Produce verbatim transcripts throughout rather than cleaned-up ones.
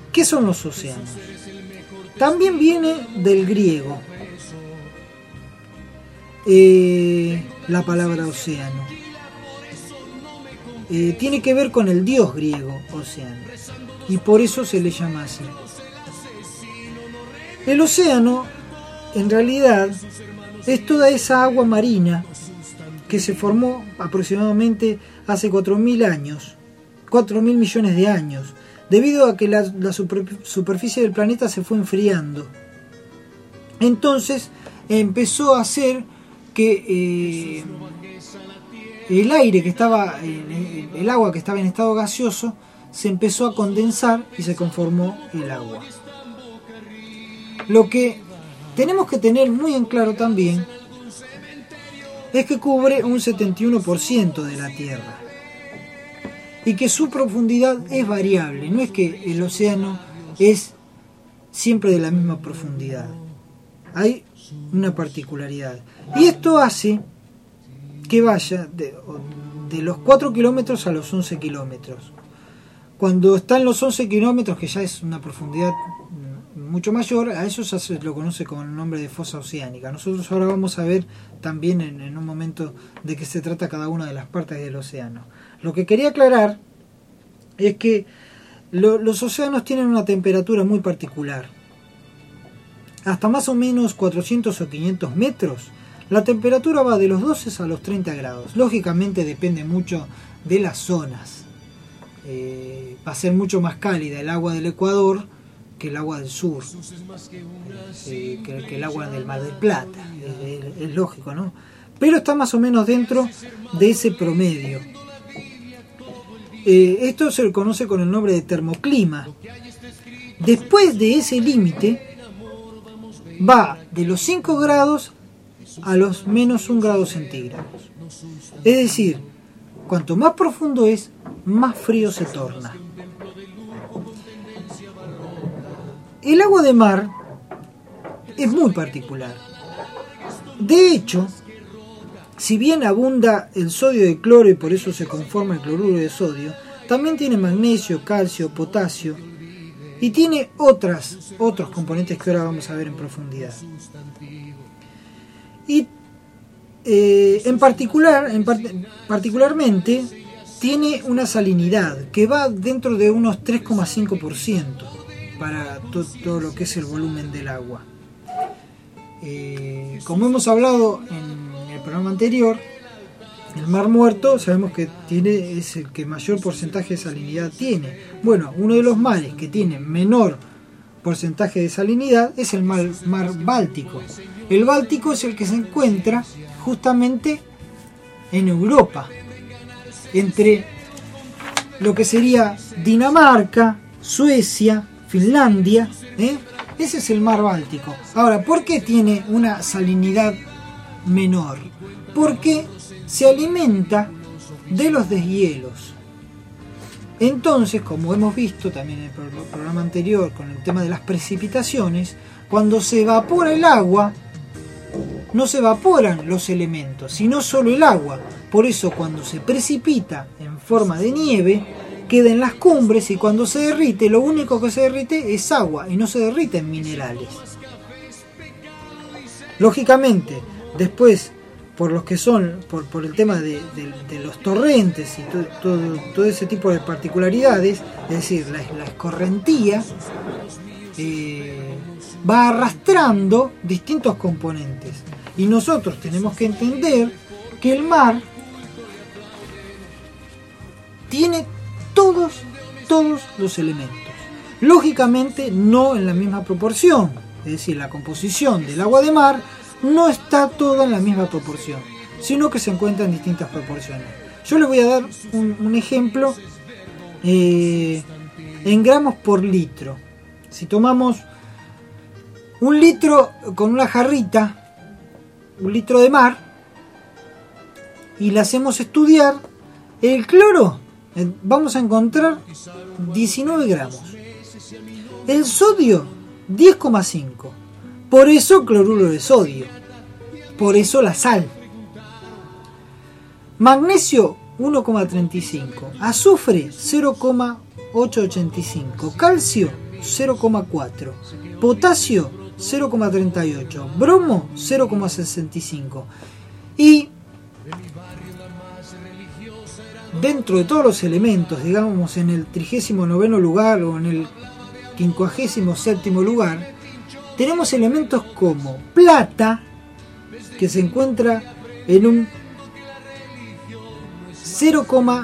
¿Qué son los océanos? También viene del griego eh, la palabra océano. Eh, tiene que ver con el dios griego Océano, y por eso se le llama así. El océano, en realidad, es toda esa agua marina que se formó aproximadamente hace cuatro mil años, cuatro mil millones de años, debido a que la, la super, superficie del planeta se fue enfriando. Entonces empezó a hacer que eh, el aire que estaba, el, el agua que estaba en estado gaseoso, se empezó a condensar y se conformó el agua. Lo que tenemos que tener muy en claro también es que cubre un setenta y uno por ciento de la Tierra y que su profundidad es variable. No es que el océano es siempre de la misma profundidad, hay una particularidad, y esto hace que vaya de, de los cuatro kilómetros a los once kilómetros. Cuando está en los once kilómetros, que ya es una profundidad mucho mayor, a eso ya se lo conoce con el nombre de fosa oceánica. Nosotros ahora vamos a ver también en, en un momento de qué se trata cada una de las partes del océano. Lo que quería aclarar es que lo, los océanos tienen una temperatura muy particular. Hasta más o menos cuatrocientos o quinientos metros, la temperatura va de los doce a los treinta grados. Lógicamente depende mucho de las zonas. Eh, va a ser mucho más cálida el agua del Ecuador que el agua del sur, eh, que, que el agua del Mar del Plata. Es, es, es lógico, ¿no? Pero está más o menos dentro de ese promedio. Eh, esto se le conoce con el nombre de termoclima. Después de ese límite va de los cinco grados a los menos un grado centígrados. Es decir, cuanto más profundo es, más frío se torna. El agua de mar es muy particular. De hecho, si bien abunda el sodio de cloro y por eso se conforma el cloruro de sodio, también tiene magnesio, calcio, potasio y tiene otras, otros componentes que ahora vamos a ver en profundidad. Y eh, en particular, en part- particularmente, tiene una salinidad que va dentro de unos tres coma cinco por ciento para to- todo lo que es el volumen del agua. Eh, como hemos hablado en el programa anterior, el Mar Muerto sabemos que tiene, es el que mayor porcentaje de salinidad tiene. Bueno, uno de los mares que tiene menor porcentaje de salinidad es el mar, mar Báltico. El Báltico es el que se encuentra justamente en Europa, entre lo que sería Dinamarca, Suecia, Finlandia, ¿eh? Ese es el mar Báltico. Ahora, ¿por qué tiene una salinidad menor? Porque se alimenta de los deshielos. Entonces, como hemos visto también en el programa anterior con el tema de las precipitaciones, cuando se evapora el agua, no se evaporan los elementos, sino solo el agua. Por eso cuando se precipita en forma de nieve, queda en las cumbres, y cuando se derrite, lo único que se derrite es agua y no se derriten minerales. Lógicamente, después, por los que son, por, por el tema de, de, de los torrentes y todo, todo, todo ese tipo de particularidades, es decir, la, la escorrentía, eh, va arrastrando distintos componentes. Y nosotros tenemos que entender que el mar tiene todos, todos los elementos. Lógicamente no en la misma proporción. Es decir, la composición del agua de mar no está toda en la misma proporción, sino que se encuentra en distintas proporciones. Yo les voy a dar un, un ejemplo eh, en gramos por litro. Si tomamos un litro con una jarrita, un litro de mar, y la hacemos estudiar, el cloro eh, vamos a encontrar diecinueve gramos, el sodio diez coma cinco. Por eso cloruro de sodio, por eso la sal. Magnesio uno coma treinta y cinco, azufre cero coma ochocientos ochenta y cinco, calcio cero coma cuatro, potasio cero coma treinta y ocho, bromo cero coma sesenta y cinco. Y dentro de todos los elementos, digamos en el trigésimo noveno lugar o en el quincuagésimo séptimo lugar, tenemos elementos como plata, que se encuentra en un cero,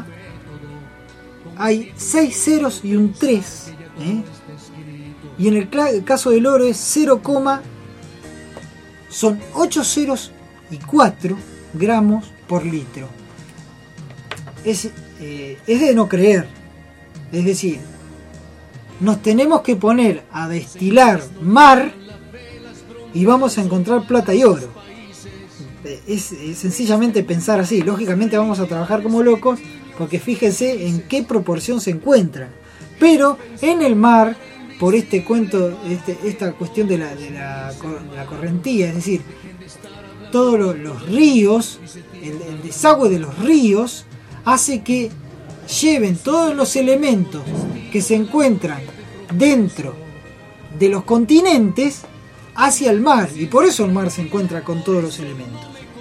hay seis ceros y un tres, ¿eh? Y en el, el caso del oro es cero, son ocho ceros y cuatro gramos por litro. Es, eh, es de no creer. Es decir, nos tenemos que poner a destilar mar y vamos a encontrar plata y oro. Es, es sencillamente pensar así. Lógicamente vamos a trabajar como locos, porque fíjense en qué proporción se encuentran. Pero en el mar, por este cuento, este, esta cuestión de la, de, la, de la correntía, es decir, todos los, los ríos, el, el desagüe de los ríos, hace que lleven todos los elementos que se encuentran dentro de los continentes hacia el mar, y por eso el mar se encuentra con todos los elementos.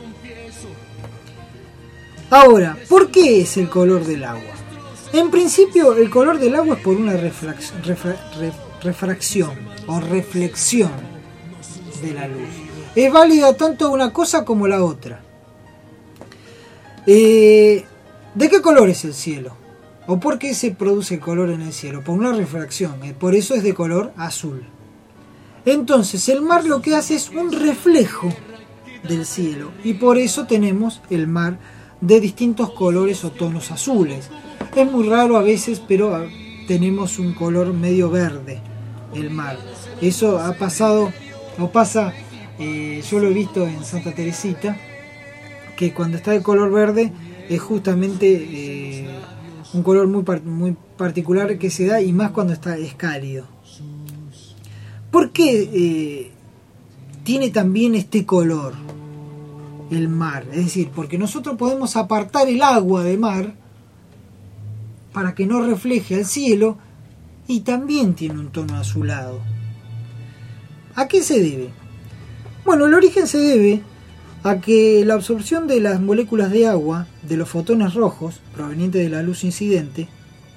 Ahora, ¿por qué es el color del agua? En principio, el color del agua es por una refrax, refra, ref, refracción o reflexión de la luz. Es válida tanto una cosa como la otra. Eh, ¿De qué color es el cielo? ¿O por qué se produce el color en el cielo? Por una refracción, eh, por eso es de color azul. Entonces, el mar lo que hace es un reflejo del cielo, y por eso tenemos el mar de distintos colores o tonos azules. Es muy raro a veces, pero tenemos un color medio verde, el mar. Eso ha pasado, o pasa, eh, yo lo he visto en Santa Teresita, que cuando está de color verde es justamente eh, un color muy, muy particular que se da, y más cuando está es cálido. ¿Por qué eh, tiene también este color el mar? Es decir, porque nosotros podemos apartar el agua de mar para que no refleje al cielo, y también tiene un tono azulado. ¿A qué se debe? Bueno, el origen se debe a que la absorción de las moléculas de agua de los fotones rojos provenientes de la luz incidente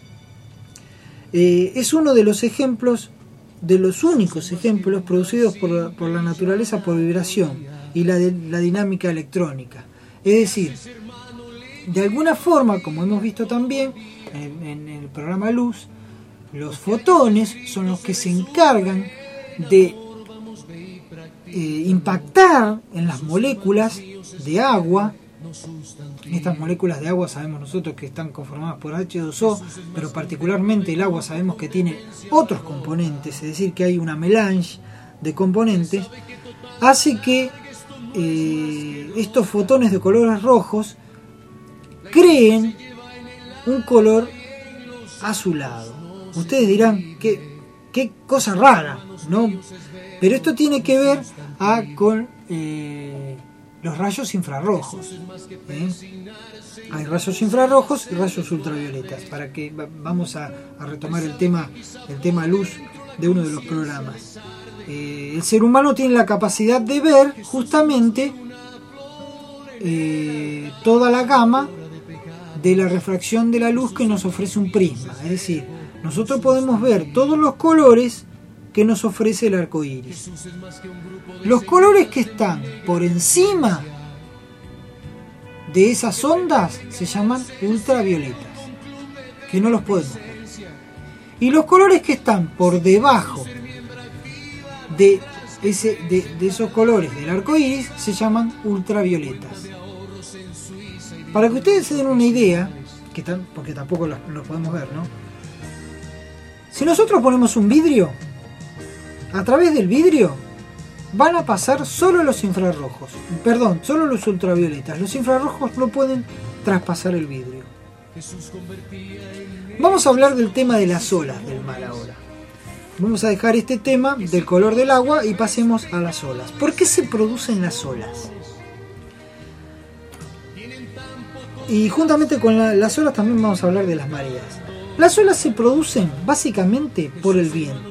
eh, es uno de los ejemplos, de los únicos ejemplos producidos por la, por la naturaleza por vibración y la, de, la dinámica electrónica. Es decir, de alguna forma, como hemos visto también en, en el programa Luz, los fotones son los que se encargan de eh, impactar en las moléculas de agua. Estas moléculas de agua sabemos nosotros que están conformadas por hache dos o, pero particularmente el agua sabemos que tiene otros componentes, es decir, que hay una melange de componentes, hace que eh, estos fotones de colores rojos creen un color azulado. Ustedes dirán, qué, qué cosa rara, ¿no? Pero esto tiene que ver a, con eh, los rayos infrarrojos. ¿eh? Hay rayos infrarrojos y rayos ultravioletas. Para que vamos a, a retomar el tema, el tema luz de uno de los programas. Eh, el ser humano tiene la capacidad de ver justamente eh, toda la gama de la refracción de la luz que nos ofrece un prisma. Es decir, nosotros podemos ver todos los colores que nos ofrece el arco iris. Los colores que están por encima de esas ondas se llaman ultravioletas, que no los podemos ver. Y los colores que están por debajo de, ese, de, de esos colores del arco iris se llaman ultravioletas. Para que ustedes se den una idea, que tan, porque tampoco lo, lo podemos ver, ¿no? Si nosotros ponemos un vidrio, a través del vidrio van a pasar solo los infrarrojos, perdón, solo los ultravioletas. Los infrarrojos no pueden traspasar el vidrio. Vamos a hablar del tema de las olas del mar ahora. Vamos a dejar este tema del color del agua y pasemos a las olas. ¿Por qué se producen las olas? Y juntamente con la, las olas también vamos a hablar de las mareas. Las olas se producen básicamente por el viento.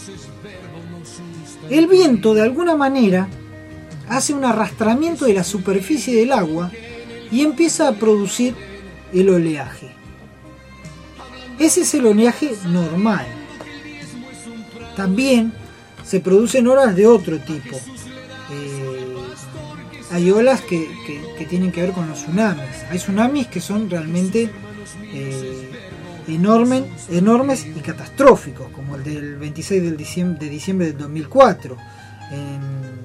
El viento, de alguna manera, hace un arrastramiento de la superficie del agua y empieza a producir el oleaje. Ese es el oleaje normal. También se producen olas de otro tipo. Eh, hay olas que, que, que tienen que ver con los tsunamis. Hay tsunamis que son realmente eh, enormes, enormes y catastróficos, como el del veintiséis de diciembre, de diciembre del dos mil cuatro en,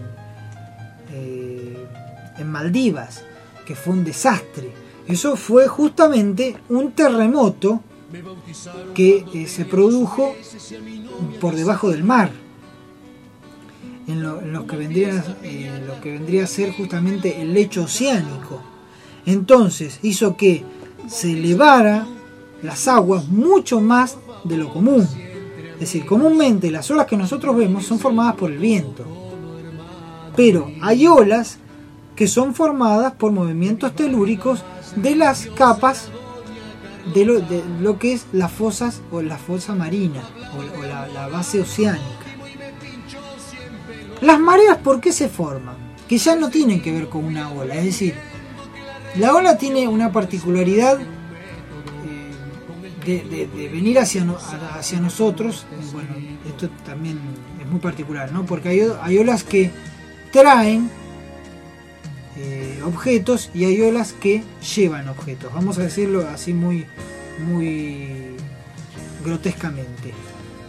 eh, en Maldivas, que fue un desastre. Eso fue justamente un terremoto que eh, se produjo por debajo del mar, en lo, en lo que vendría eh, lo que vendría a ser justamente el lecho oceánico. Entonces hizo que se elevara las aguas mucho más de lo común. Es decir, comúnmente las olas que nosotros vemos son formadas por el viento, pero hay olas que son formadas por movimientos telúricos de las capas de lo, de lo que es las fosas o la fosa marina o, o la, la base oceánica. Las mareas, ¿por qué se forman? Que ya no tienen que ver con una ola, es decir, la ola tiene una particularidad eh, de, de, de venir hacia, no, hacia nosotros. Bueno, esto también es muy particular, ¿no? Porque hay, hay olas que traen eh, objetos y hay olas que llevan objetos. Vamos a decirlo así muy, muy grotescamente.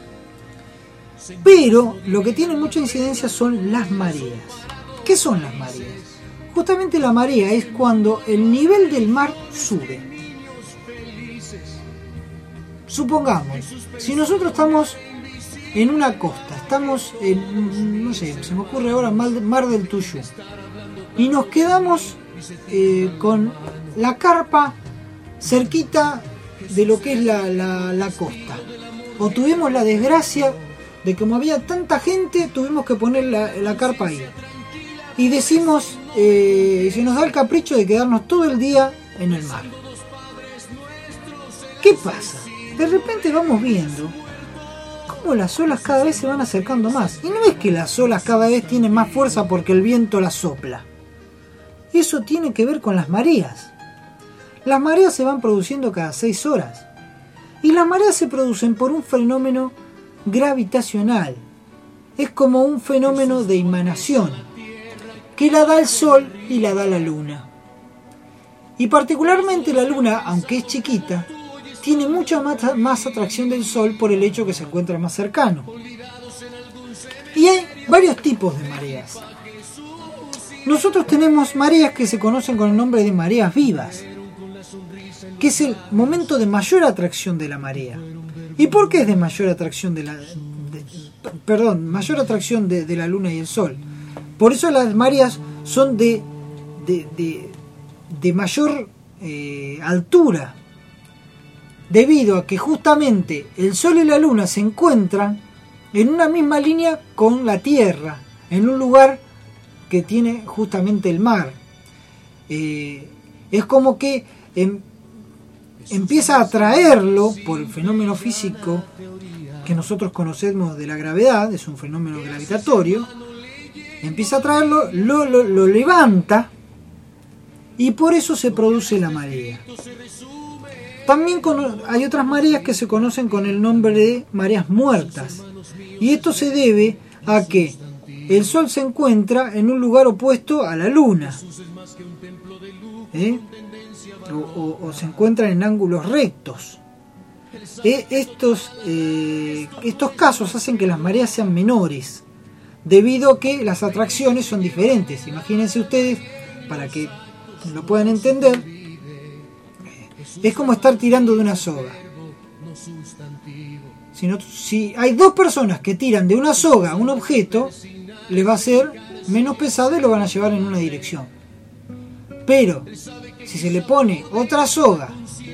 Pero lo que tiene mucha incidencia son las mareas. ¿Qué son las mareas? Justamente la marea es cuando el nivel del mar sube. Supongamos, si nosotros estamos en una costa, estamos en, no sé, se me ocurre ahora Mar del Tuyú, y nos quedamos eh, con la carpa cerquita de lo que es la, la, la costa, o tuvimos la desgracia de que como había tanta gente, tuvimos que poner la, la carpa ahí. Y decimos, eh, se nos da el capricho de quedarnos todo el día en el mar. ¿Qué pasa? De repente vamos viendo cómo las olas cada vez se van acercando más. Y no es que las olas cada vez tienen más fuerza porque el viento las sopla. Eso tiene que ver con las mareas. Las mareas se van produciendo cada seis horas. Y las mareas se producen por un fenómeno gravitacional. Es como un fenómeno de emanación que la da el Sol y la da la Luna. Y particularmente la Luna, aunque es chiquita, tiene mucha más, más atracción del Sol por el hecho que se encuentra más cercano. Y hay varios tipos de mareas. Nosotros tenemos mareas que se conocen con el nombre de mareas vivas, que es el momento de mayor atracción de la marea. ¿Y por qué es de mayor atracción de la, de, perdón, mayor atracción de, de la Luna y el Sol? Por eso las mareas son de, de, de, de mayor eh, altura, debido a que justamente el Sol y la Luna se encuentran en una misma línea con la Tierra, en un lugar que tiene justamente el mar. Eh, es como que em, empieza a atraerlo por el fenómeno físico que nosotros conocemos de la gravedad, es un fenómeno gravitatorio, empieza a atraerlo, lo, lo, lo levanta y por eso se produce la marea. También hay otras mareas que se conocen con el nombre de mareas muertas, y esto se debe a que el Sol se encuentra en un lugar opuesto a la Luna, ¿eh? o, o, o se encuentran en ángulos rectos. Eh, estos, eh, estos casos hacen que las mareas sean menores, debido a que las atracciones son diferentes. Imagínense ustedes, para que lo puedan entender, es como estar tirando de una soga. Si, no, si hay dos personas que tiran de una soga a un objeto, les va a ser menos pesado y lo van a llevar en una dirección. Pero si se le pone otra soga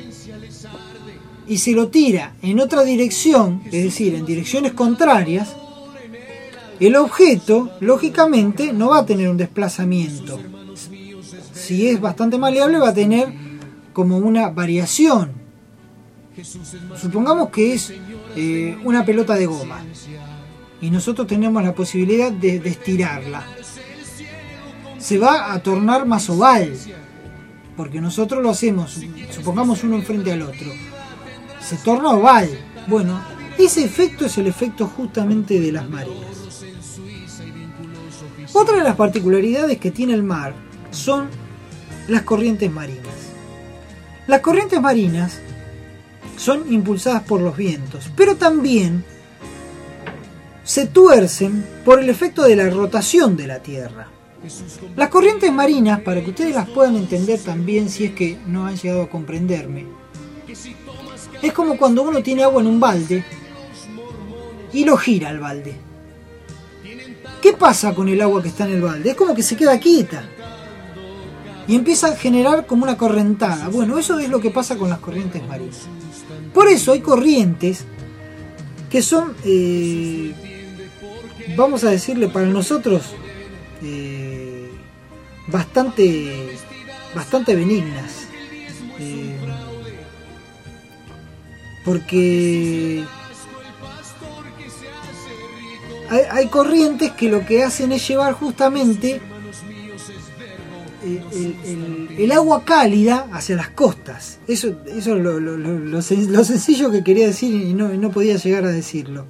y se lo tira en otra dirección, es decir, en direcciones contrarias, el objeto, lógicamente, no va a tener un desplazamiento. Si es bastante maleable, va a tener como una variación supongamos que es eh, una pelota de goma y nosotros tenemos la posibilidad de, de estirarla, se va a tornar más oval, porque nosotros lo hacemos, supongamos uno enfrente al otro, se torna oval. Bueno, ese efecto es el efecto justamente de las mareas. Otra de las particularidades que tiene el mar son las corrientes marinas. Las corrientes marinas son impulsadas por los vientos, pero también se tuercen por el efecto de la rotación de la Tierra. Las corrientes marinas, para que ustedes las puedan entender también, si es que no han llegado a comprenderme, es como cuando uno tiene agua en un balde y lo gira el balde. ¿Qué pasa con el agua que está en el balde? Es como que se queda quieta y empieza a generar como una correntada. Bueno, eso es lo que pasa con las corrientes marinas. Por eso hay corrientes que son, eh, vamos a decirle para nosotros, eh, bastante, bastante benignas. Eh, porque hay, hay corrientes que lo que hacen es llevar justamente el, el, el agua cálida hacia las costas. Eso, eso es lo, lo, lo, lo sencillo que quería decir y no, no podía llegar a decirlo.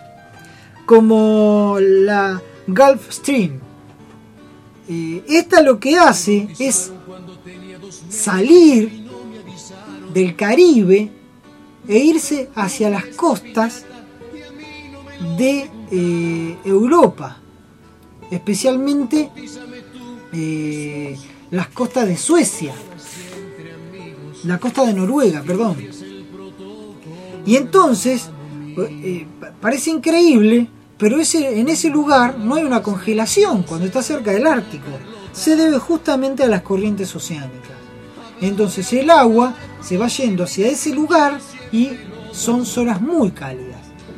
Como la Gulf Stream. Eh, esta lo que hace es salir del Caribe e irse hacia las costas de eh, Europa, especialmente eh, las costas de Suecia, la costa de Noruega, perdón. Y entonces eh, parece increíble, pero ese, en ese lugar no hay una congelación cuando está cerca del Ártico. Se debe justamente a las corrientes oceánicas. Entonces el agua se va yendo hacia ese lugar y son zonas muy cálidas.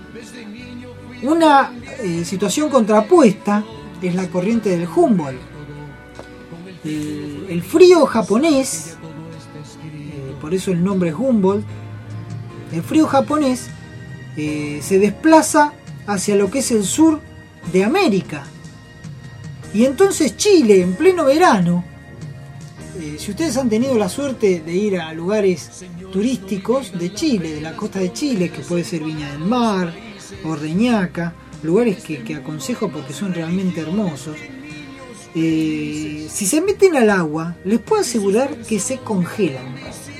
Una eh, situación contrapuesta es la corriente del Humboldt. El, el frío japonés, eh, por eso el nombre es Humboldt, el frío japonés eh, se desplaza hacia lo que es el sur de América. Y entonces Chile, en pleno verano, eh, si ustedes han tenido la suerte de ir a lugares turísticos de Chile, de la costa de Chile, que puede ser Viña del Mar o Reñaca, lugares que, que aconsejo porque son realmente hermosos, eh, si se meten al agua, les puedo asegurar que se congelan.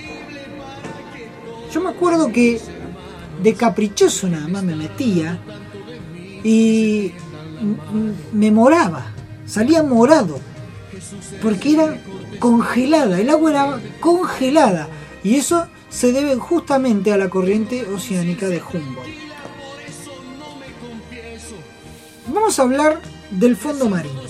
Yo me acuerdo que de caprichoso nada más me metía y me moraba, salía morado, porque era congelada, el agua era congelada, y eso se debe justamente a la corriente oceánica de Humboldt. Vamos a hablar del fondo marino.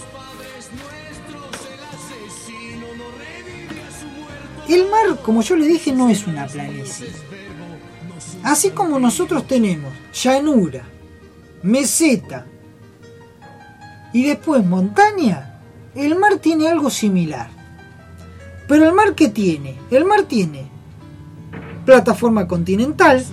El mar, como yo le dije, no es una planicie. Así como nosotros tenemos llanura, meseta y después montaña, el mar tiene algo similar. Pero el mar, ¿qué tiene? El mar tiene plataforma continental,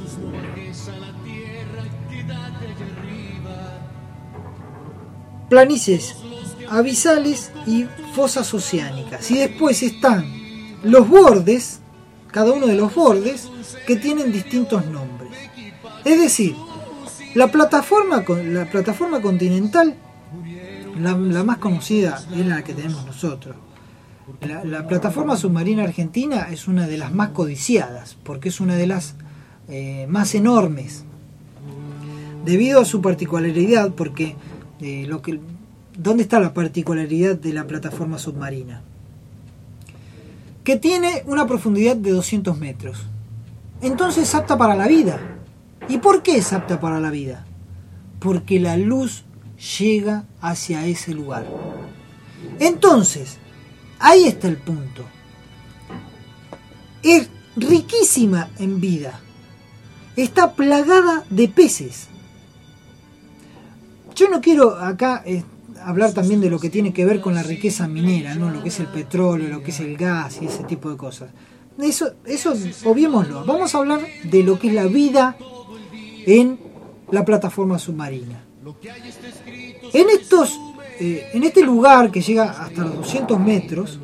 planicies abisales y fosas oceánicas. Y después están los bordes, cada uno de los bordes, que tienen distintos nombres. Es decir, la plataforma, la plataforma continental, la, la más conocida es la que tenemos nosotros. La, la plataforma submarina argentina es una de las más codiciadas, porque es una de las eh, más enormes, debido a su particularidad, porque eh, lo que, ¿dónde está la particularidad de la plataforma submarina? Que tiene una profundidad de doscientos metros. Entonces es apta para la vida. ¿Y por qué es apta para la vida? Porque la luz llega hacia ese lugar. Entonces, ahí está el punto. Es riquísima en vida. Está plagada de peces. Yo no quiero acá eh, hablar también de lo que tiene que ver con la riqueza minera, ¿no? Lo que es el petróleo, lo que es el gas y ese tipo de cosas. eso, eso obviémoslo. Vamos a hablar de lo que es la vida en la plataforma submarina. En estos, eh, en este lugar que llega hasta los doscientos metros,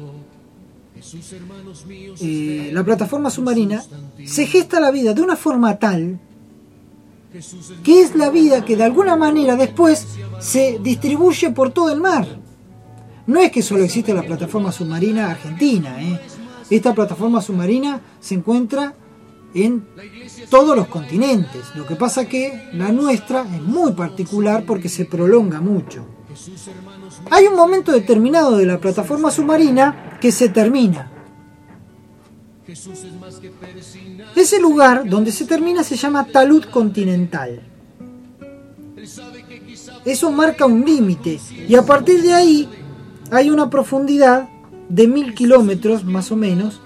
eh, la plataforma submarina, se gesta la vida de una forma tal que es la vida que de alguna manera después se distribuye por todo el mar. No es que solo existe la plataforma submarina argentina, ¿eh? Esta plataforma submarina se encuentra en todos los continentes. Lo que pasa que la nuestra es muy particular porque se prolonga mucho. Hay un momento determinado de la plataforma submarina que se termina. Ese lugar donde se termina se llama talud continental. Eso marca un límite y a partir de ahí hay una profundidad de mil kilómetros más o menos,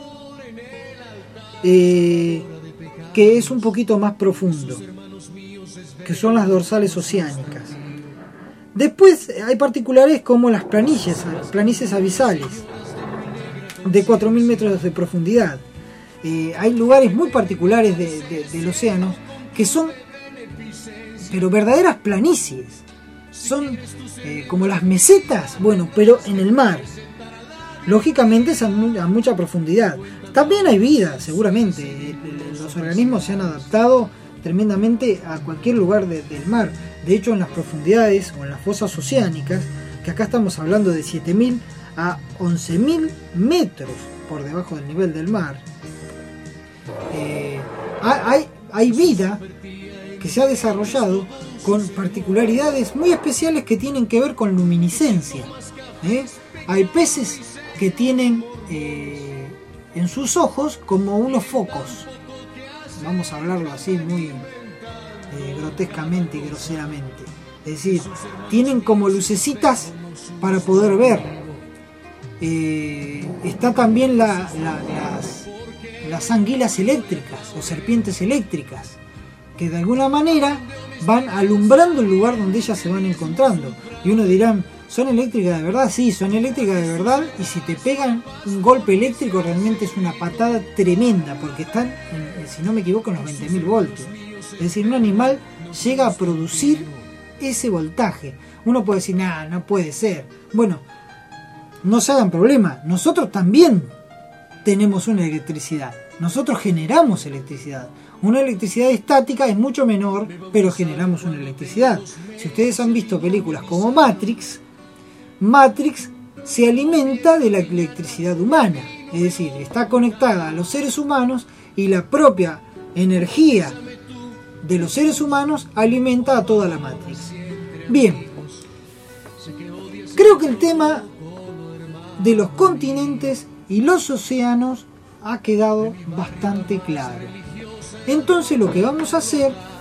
eh, que es un poquito más profundo, que son las dorsales oceánicas. Después hay particulares como las planicies, planicies abisales de cuatro mil metros de profundidad. Eh, hay lugares muy particulares de, de, del océano que son pero verdaderas planicies. Son eh, como las mesetas, bueno, pero en el mar. Lógicamente es a, mu a mucha profundidad. También hay vida, seguramente. Los organismos se han adaptado tremendamente a cualquier lugar de, del mar. De hecho, en las profundidades o en las fosas oceánicas, que acá estamos hablando de siete mil a once mil metros por debajo del nivel del mar, eh, hay, hay vida que se ha desarrollado con particularidades muy especiales que tienen que ver con luminiscencia. ¿eh? Hay peces que tienen eh, en sus ojos como unos focos, vamos a hablarlo así muy eh, grotescamente y groseramente, es decir, tienen como lucecitas para poder ver. Eh, está también la, la, las, las anguilas eléctricas o serpientes eléctricas, que de alguna manera van alumbrando el lugar donde ellas se van encontrando. Y uno dirá, ¿son eléctricas de verdad? Sí, son eléctricas de verdad, y si te pegan un golpe eléctrico realmente es una patada tremenda, porque están, en, si no me equivoco, en los veinte mil voltios. Es decir, un animal llega a producir ese voltaje. Uno puede decir, nada, no puede ser. Bueno, no se hagan problema, nosotros también tenemos una electricidad, nosotros generamos electricidad. Una electricidad estática es mucho menor, pero generamos una electricidad. Si ustedes han visto películas como Matrix, Matrix se alimenta de la electricidad humana, es decir, está conectada a los seres humanos y la propia energía de los seres humanos alimenta a toda la Matrix. Bien, creo que el tema de los continentes y los océanos ha quedado bastante claro. Entonces lo que vamos a hacer